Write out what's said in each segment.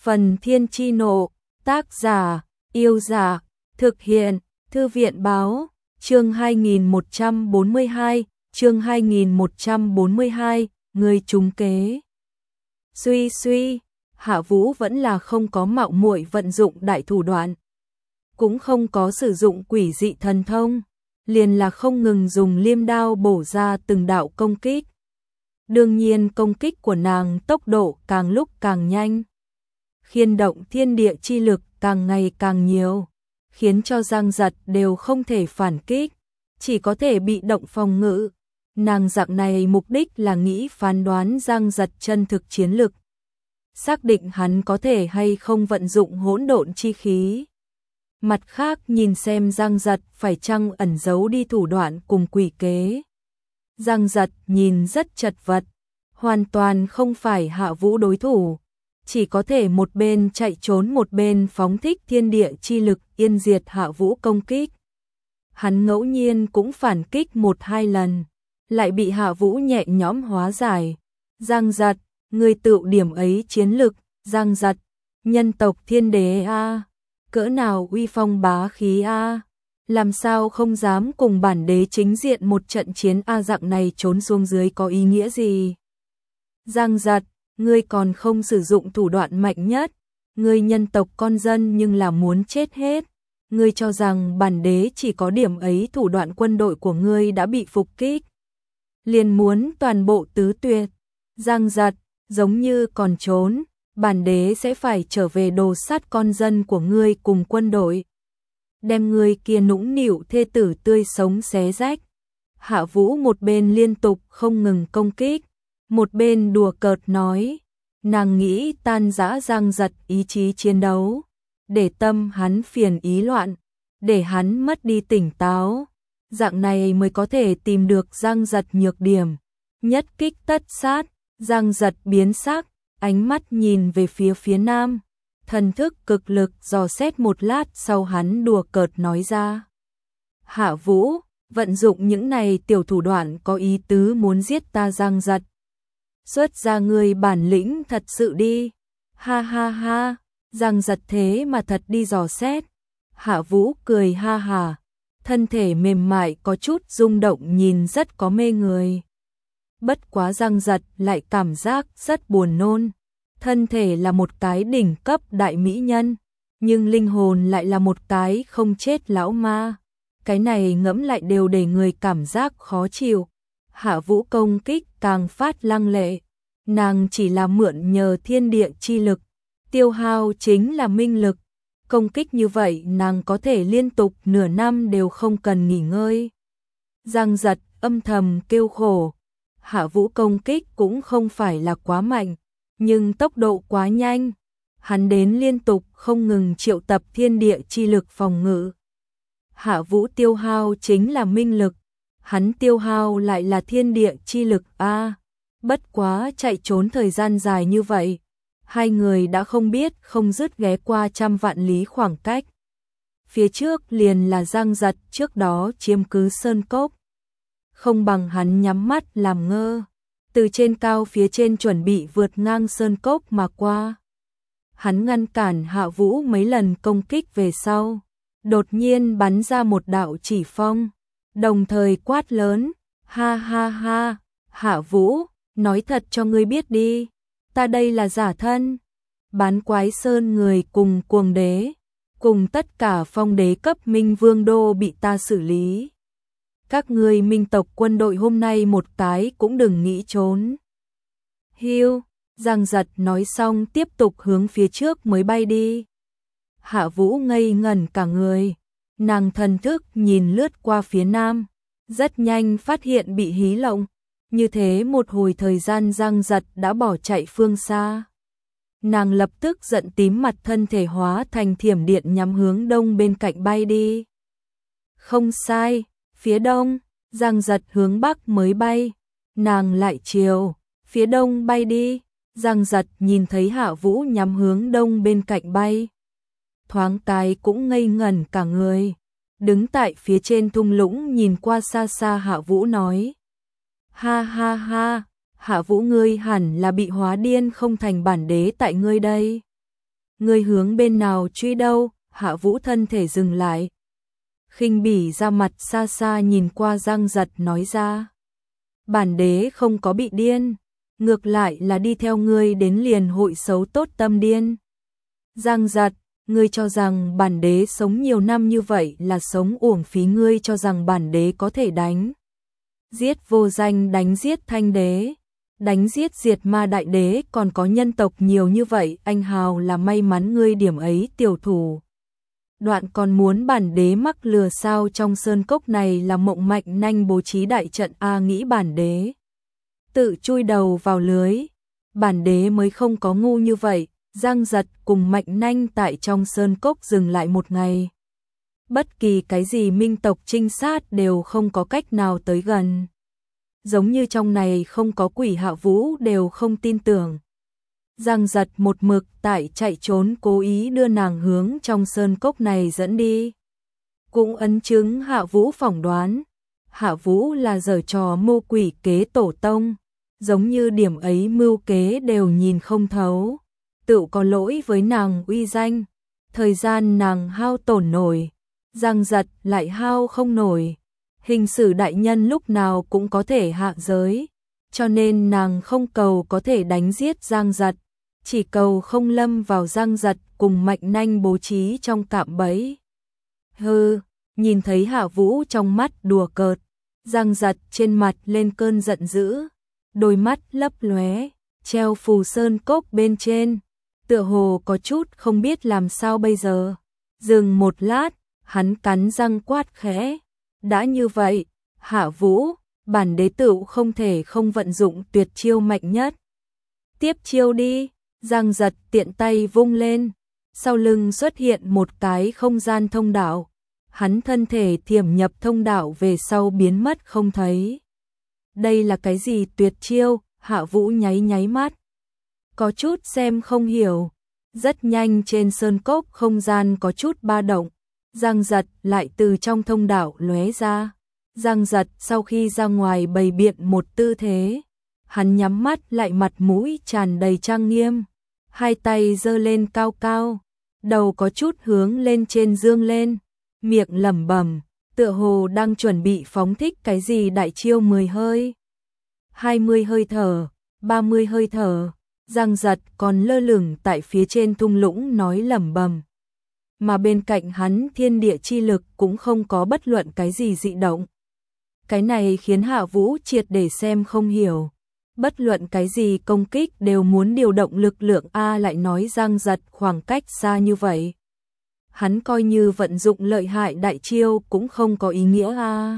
Phần Thiên Chi Nộ, tác giả, Yêu Giả, thực hiện, Thư viện Báo, chương 2142, chương 2142, người trúng kế. Suy, Hạ Vũ vẫn là không có mạo muội vận dụng đại thủ đoạn, cũng không có sử dụng quỷ dị thần thông, liền là không ngừng dùng liêm đao bổ ra từng đạo công kích. Đương nhiên công kích của nàng tốc độ càng lúc càng nhanh, khiên động thiên địa chi lực càng ngày càng nhiều, khiến cho Giang Giật đều không thể phản kích, chỉ có thể bị động phòng ngự. Nàng dạng này mục đích là nghĩ phán đoán Giang Giật chân thực chiến lực, xác định hắn có thể hay không vận dụng hỗn độn chi khí. Mặt khác nhìn xem Giang Giật phải chăng ẩn giấu đi thủ đoạn cùng quỷ kế. Giang Giật nhìn rất chật vật, hoàn toàn không phải Hạ Vũ đối thủ, chỉ có thể một bên chạy trốn một bên phóng thích thiên địa chi lực yên diệt Hạ Vũ công kích. Hắn ngẫu nhiên cũng phản kích 1-2 lần, lại bị Hạ Vũ nhẹ nhõm hóa giải. Giang Giật, người tự điểm ấy chiến lực, Giang Giật, nhân tộc thiên đế a, cỡ nào uy phong bá khí a, làm sao không dám cùng bản đế chính diện một trận chiến a, dạng này trốn xuống dưới có ý nghĩa gì? Giang Giật, ngươi còn không sử dụng thủ đoạn mạnh nhất, ngươi nhân tộc con dân nhưng là muốn chết hết. Ngươi cho rằng bản đế chỉ có điểm ấy thủ đoạn, quân đội của ngươi đã bị phục kích, liền muốn toàn bộ tứ tuyệt. Giang Giật, giống như còn trốn, bản đế sẽ phải trở về đồ sát con dân của ngươi cùng quân đội, đem ngươi kia nũng nịu thê tử tươi sống xé rách. Hạ Vũ một bên liên tục không ngừng công kích, một bên đùa cợt nói, nàng nghĩ tan rã Giang Giật ý chí chiến đấu, để tâm hắn phiền ý loạn, để hắn mất đi tỉnh táo, dạng này mới có thể tìm được Giang Giật nhược điểm, nhất kích tất sát. Giang Giật biến sắc, ánh mắt nhìn về phía nam, thần thức cực lực dò xét một lát sau hắn đùa cợt nói ra, Hạ Vũ, vận dụng những này tiểu thủ đoạn có ý tứ muốn giết ta Giang Giật. Xuất ra người bản lĩnh thật sự đi. Ha ha ha, Giang Giật thế mà thật đi dò xét. Hạ Vũ cười ha hà, thân thể mềm mại có chút rung động nhìn rất có mê người. Bất quá Giang Giật lại cảm giác rất buồn nôn. Thân thể là một cái đỉnh cấp đại mỹ nhân, nhưng linh hồn lại là một cái không chết lão ma. Cái này ngẫm lại đều để người cảm giác khó chịu. Hạ Vũ công kích càng phát lăng lệ, nàng chỉ là mượn nhờ thiên địa chi lực, tiêu hao chính là minh lực. Công kích như vậy nàng có thể liên tục nửa năm đều không cần nghỉ ngơi. Giang Giật âm thầm kêu khổ, Hạ Vũ công kích cũng không phải là quá mạnh, nhưng tốc độ quá nhanh, hắn đến liên tục không ngừng triệu tập thiên địa chi lực phòng ngự. Hạ Vũ tiêu hao chính là minh lực, hắn tiêu hao lại là thiên địa chi lực a. Bất quá chạy trốn thời gian dài như vậy, hai người đã không biết không dứt ghé qua trăm vạn lý khoảng cách. Phía trước liền là Giang Giật trước đó chiếm cứ sơn cốc, không bằng hắn nhắm mắt làm ngơ, từ trên cao phía trên chuẩn bị vượt ngang sơn cốc mà qua. Hắn ngăn cản Hạ Vũ mấy lần công kích về sau, đột nhiên bắn ra một đạo chỉ phong, đồng thời quát lớn, ha ha ha, Hạ Vũ, nói thật cho ngươi biết đi, ta đây là giả thân, Bán Quái Sơn người cùng Cuồng Đế, cùng tất cả phong đế cấp Minh Vương đô bị ta xử lý. Các ngươi Minh tộc quân đội hôm nay một cái cũng đừng nghĩ trốn. Hiu, Giang Giật nói xong tiếp tục hướng phía trước mới bay đi. Hạ Vũ ngây ngẩn cả người, nàng thần thức nhìn lướt qua phía nam, rất nhanh phát hiện bị hí lộng. Như thế một hồi thời gian Giang Giật đã bỏ chạy phương xa. Nàng lập tức giận tím mặt, thân thể hóa thành thiểm điện nhắm hướng đông bên cạnh bay đi. Không sai, phía đông, Giang Giật hướng bắc mới bay, nàng lại chiều, phía đông bay đi. Giang Giật nhìn thấy Hạ Vũ nhắm hướng đông bên cạnh bay, thoáng cái cũng ngây ngẩn cả người, đứng tại phía trên thung lũng nhìn qua xa xa. Hạ Vũ nói, ha ha ha, Hạ Vũ ngươi hẳn là bị hóa điên không thành, bản đế tại ngươi đây. Ngươi hướng bên nào truy đâu? Hạ Vũ thân thể dừng lại. Khinh bỉ ra mặt xa xa nhìn qua Giang Giật nói ra. Bản đế không có bị điên, ngược lại là đi theo ngươi đến liền hội xấu tốt tâm điên. Giang Giật, ngươi cho rằng bản đế sống nhiều năm như vậy là sống uổng phí, ngươi cho rằng bản đế có thể đánh giết vô danh, đánh giết thanh đế, đánh giết diệt ma đại đế, còn có nhân tộc nhiều như vậy, anh hào là may mắn ngươi điểm ấy tiểu thủ. Đoạn còn muốn bản đế mắc lừa sao? Trong sơn cốc này là Mộng Mạnh Nanh bố trí đại trận a, nghĩ bản đế tự chui đầu vào lưới, bản đế mới không có ngu như vậy. Giang Giật cùng Mạnh Nanh tại trong sơn cốc dừng lại một ngày. Bất kỳ cái gì minh tộc trinh sát đều không có cách nào tới gần. Giống như trong này không có quỷ, Hạ Vũ đều không tin tưởng. Giang Giật một mực tại chạy trốn, cố ý đưa nàng hướng trong sơn cốc này dẫn đi. Cũng ấn chứng Hạ Vũ phỏng đoán, Hạ Vũ là giở trò mưu quỷ kế tổ tông, giống như điểm ấy mưu kế đều nhìn không thấu, tự có lỗi với nàng uy danh. Thời gian nàng hao tổn nổi, Giang Giật lại hao không nổi. Hình sử đại nhân lúc nào cũng có thể hạ giới, cho nên nàng không cầu có thể đánh giết Giang Giật, chỉ cầu không lâm vào Giang Giật cùng Mạnh Nanh bố trí trong cạm bẫy. Hừ, nhìn thấy Hạ Vũ trong mắt đùa cợt, Giang Giật trên mặt lên cơn giận dữ, đôi mắt lấp lóe, treo phù sơn cốc bên trên, tựa hồ có chút không biết làm sao bây giờ. Dừng một lát, hắn cắn răng quát khẽ. Đã như vậy, Hạ Vũ, bản đế tựu không thể không vận dụng tuyệt chiêu mạnh nhất. Tiếp chiêu đi. Giang Giật tiện tay vung lên, sau lưng xuất hiện một cái không gian thông đạo. Hắn thân thể thiểm nhập thông đạo về sau biến mất không thấy. Đây là cái gì tuyệt chiêu? Hạ Vũ nháy nháy mắt, có chút xem không hiểu. Rất nhanh trên sơn cốc không gian có chút ba động. Giang Giật lại từ trong thông đạo lóe ra. Giang Giật sau khi ra ngoài bày biện một tư thế, hắn nhắm mắt lại, mặt mũi tràn đầy trang nghiêm, hai tay giơ lên cao cao, đầu có chút hướng lên trên dương lên, miệng lẩm bẩm, tựa hồ đang chuẩn bị phóng thích cái gì đại chiêu. 10 hơi, 20 hơi thở, 30 hơi thở, Giang Giật còn lơ lửng tại phía trên thung lũng nói lẩm bẩm. Mà bên cạnh hắn thiên địa chi lực cũng không có bất luận cái gì dị động. Cái này khiến Hạ Vũ triệt để xem không hiểu. Bất luận cái gì công kích đều muốn điều động lực lượng a, lại nói Giang Giật khoảng cách xa như vậy. Hắn coi như vận dụng lợi hại đại chiêu cũng không có ý nghĩa a.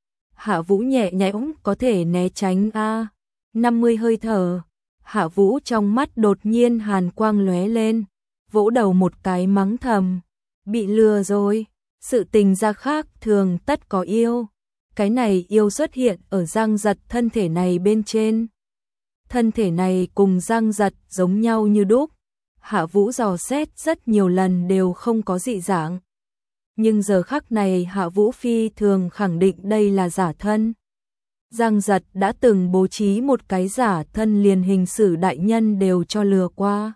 Hạ Vũ nhẹ nhõm có thể né tránh a. 50 hơi thở, Hạ Vũ trong mắt đột nhiên hàn quang lóe lên, vỗ đầu một cái mắng thầm, bị lừa rồi, sự tình ra khác thường tất có yêu. Cái này yêu xuất hiện ở Giang Giật thân thể này bên trên. Thân thể này cùng Giang Giật giống nhau như đúc. Hạ Vũ dò xét rất nhiều lần đều không có dị dạng. Nhưng giờ khắc này Hạ Vũ phi thường khẳng định đây là giả thân. Giang Giật đã từng bố trí một cái giả thân, liền hình sử đại nhân đều cho lừa qua.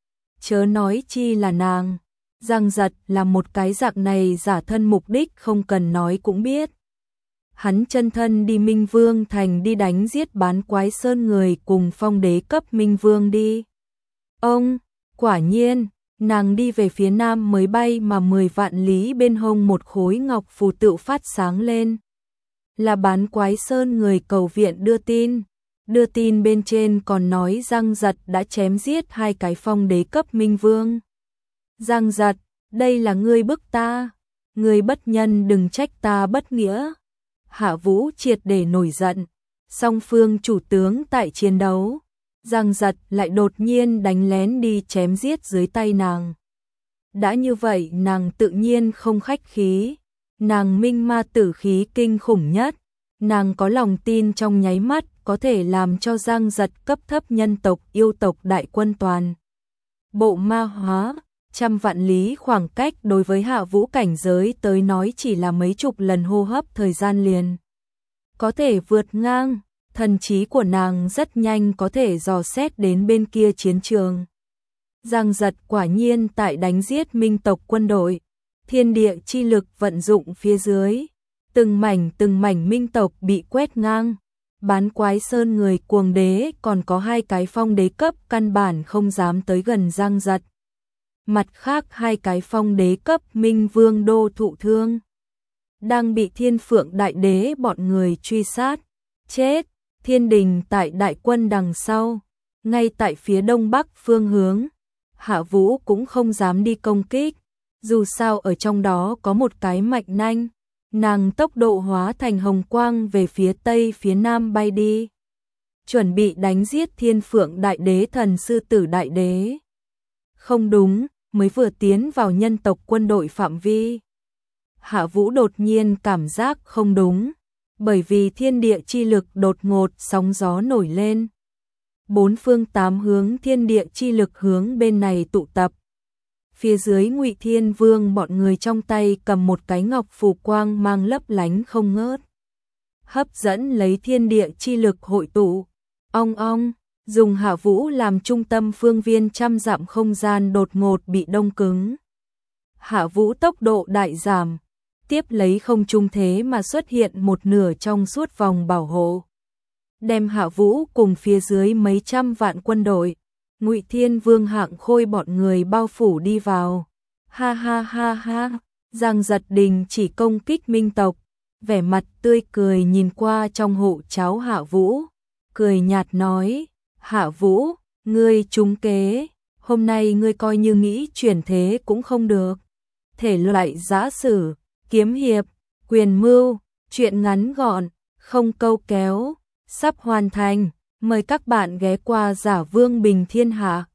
Chớ nói chi là nàng. Giang Giật là một cái dạng này giả thân mục đích không cần nói cũng biết. Hắn chân thân đi Minh Vương Thành đi đánh giết Bán Quái Sơn người cùng phong đế cấp Minh Vương đi. Ông, quả nhiên, nàng đi về phía nam mới bay mà 10 vạn lý bên hông một khối ngọc phù tự phát sáng lên. Là Bán Quái Sơn người cầu viện đưa tin. Đưa tin bên trên còn nói Giang Giật đã chém giết 2 cái phong đế cấp Minh Vương. Giang Giật, đây là ngươi bức ta. Ngươi bất nhân đừng trách ta bất nghĩa. Hạ Vũ triệt để nổi giận. Song phương chủ tướng tại chiến đấu. Giang Giật lại đột nhiên đánh lén đi chém giết dưới tay nàng. Đã như vậy nàng tự nhiên không khách khí. Nàng minh ma tử khí kinh khủng nhất. Nàng có lòng tin trong nháy mắt có thể làm cho Giang Giật cấp thấp nhân tộc yêu tộc đại quân toàn bộ ma hóa. 100 vạn lý khoảng cách đối với Hạ Vũ cảnh giới tới nói chỉ là mấy chục lần hô hấp thời gian liền. Có thể vượt ngang, thần trí của nàng rất nhanh có thể dò xét đến bên kia chiến trường. Giang Giật quả nhiên tại đánh giết Minh tộc quân đội, thiên địa chi lực vận dụng phía dưới, từng mảnh Minh tộc bị quét ngang. Bán Quái Sơn người cuồng đế còn có 2 cái phong đế cấp căn bản không dám tới gần Giang Giật. Mặt khác 2 cái phong đế cấp Minh Vương đô thụ thương, đang bị Thiên Phượng Đại Đế bọn người truy sát. Chết, Thiên Đình tại đại quân đằng sau, ngay tại phía đông bắc phương hướng. Hạ Vũ cũng không dám đi công kích, dù sao ở trong đó có một cái mạch nanh, nàng tốc độ hóa thành hồng quang về phía tây phía nam bay đi, chuẩn bị đánh giết Thiên Phượng Đại Đế thần sư tử Đại Đế. Không đúng, mới vừa tiến vào nhân tộc quân đội phạm vi. Hạ Vũ đột nhiên cảm giác không đúng, bởi vì thiên địa chi lực đột ngột sóng gió nổi lên. 4 phương 8 hướng thiên địa chi lực hướng bên này tụ tập. Phía dưới Ngụy Thiên Vương bọn người trong tay cầm một cái ngọc phù quang mang lấp lánh không ngớt, hấp dẫn lấy thiên địa chi lực hội tụ. Ong ong, dùng Hạ Vũ làm trung tâm phương viên trăm dặm không gian đột ngột bị đông cứng. Hạ Vũ tốc độ đại giảm, tiếp lấy không trung thế mà xuất hiện một nửa trong suốt vòng bảo hộ, đem Hạ Vũ cùng phía dưới mấy trăm vạn quân đội, Ngụy Thiên Vương Hạng Khôi bọn người bao phủ đi vào. Ha ha ha ha, Giang Giật đình chỉ công kích Minh tộc, vẻ mặt tươi cười nhìn qua trong hộ cháu Hạ Vũ, cười nhạt nói: Hạ Vũ, ngươi trúng kế, hôm nay ngươi coi như nghĩ chuyển thế cũng không được. Thể loại giã sử, kiếm hiệp, quyền mưu, truyện ngắn gọn, không câu kéo, sắp hoàn thành. Mời các bạn ghé qua Giả Vương Bình Thiên Hạ.